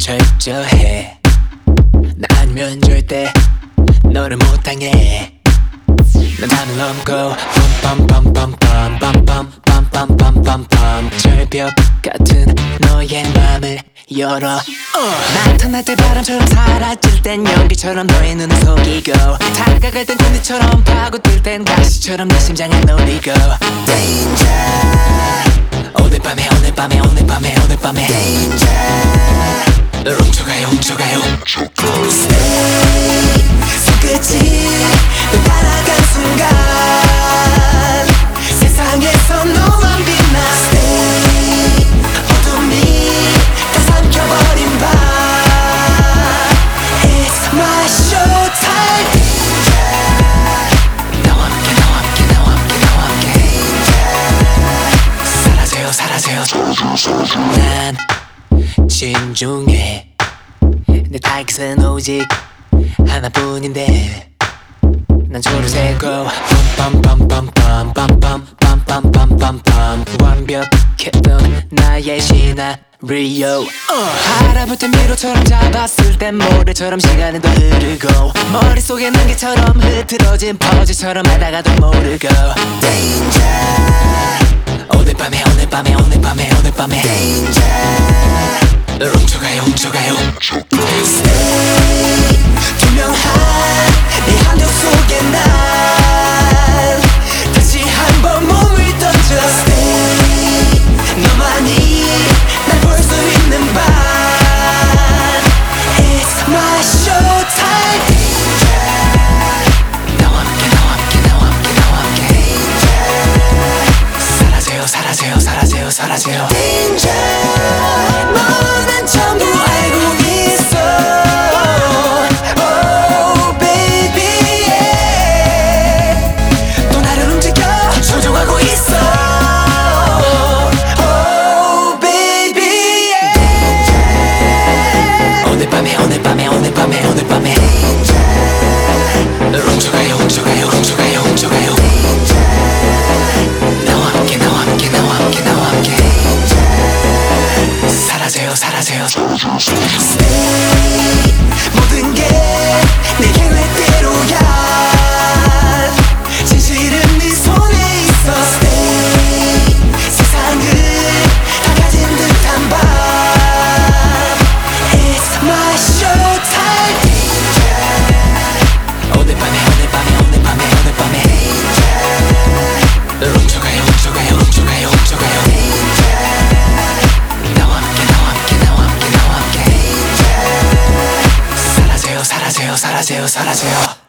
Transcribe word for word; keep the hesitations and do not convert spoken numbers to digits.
철저해. 나 아니면 절대 너를 못 당해. 난 하늘 넘고 빰빰빰빰빰빰빰빰빰빰빰 절벽 같은 너의 맘을 열어. uh. 나타날 때 바람처럼 사라질 땐 연기처럼 너의 눈을 속이고 다가갈 땐 군대처럼 파고들 땐 가시처럼 내 심장을 노리고 Danger. 오늘 밤에 오늘 밤에 오늘 밤에 오늘 밤에 Danger. 널 훔쳐가요 훔쳐가요 Stay. 손끝이 널 따라간 순간 세상에서 너만 빛나 Stay. 어둠이 다 삼켜버린 밤 It's my show time. 나와 함께 나와 함께 나와 함께 나와 함께 사라져요 사라져요 난 진중해. 내 타깃은 오직 하나뿐인데 난 조를 세고 빰빰빰빰빰빰빰빰빰빰빰 완벽했던 나의 시나리오. uh. 하라붙은 미로처럼 잡았을 땐 모래처럼 시간은 더 흐르고 머릿속에 난개처럼 흐트러진 퍼즐처럼 하다가도 모르고 Danger. 오늘 밤에 오늘 밤에 오늘 밤에 오늘 밤에 Danger. 널 훔쳐가요 훔쳐가요 Stay. 투명한 네 함정 속에 난 다시 한번 몸을 던져 Stay. 너만이 날 볼 수 있는 밤 It's my show time. 나와 함께 나와 함께 나와 함께 나와 함께 사라져요 사라져요 사라져요 사라져요 Danger. 넌 전부 알고 있어. Oh baby yeah. 또 나를 움직여 조종하고 있어. Oh baby yeah. 오늘 밤에 오늘 밤에 오늘 밤에 오늘 밤에 널 훔쳐가요 훔쳐가요 훔쳐가요 훔쳐가요 나와 함께 나와 함께 나와 함께 나와 함께 사라져요 사라져요 Stay. 모든 게 내 계획대로야. 진실은 네 손에 있어 Stay. 세상을 다 가진 듯한 밤 It's my show time. 오늘 밤에 오늘 밤에 오늘 밤에 오늘 밤에 널 훔쳐가요 훔쳐가요 훔쳐가요 훔쳐가요 나와 함께 나와 함께 나와 함께 나와 함께 사라져요 사라져요 사라져요 사라져요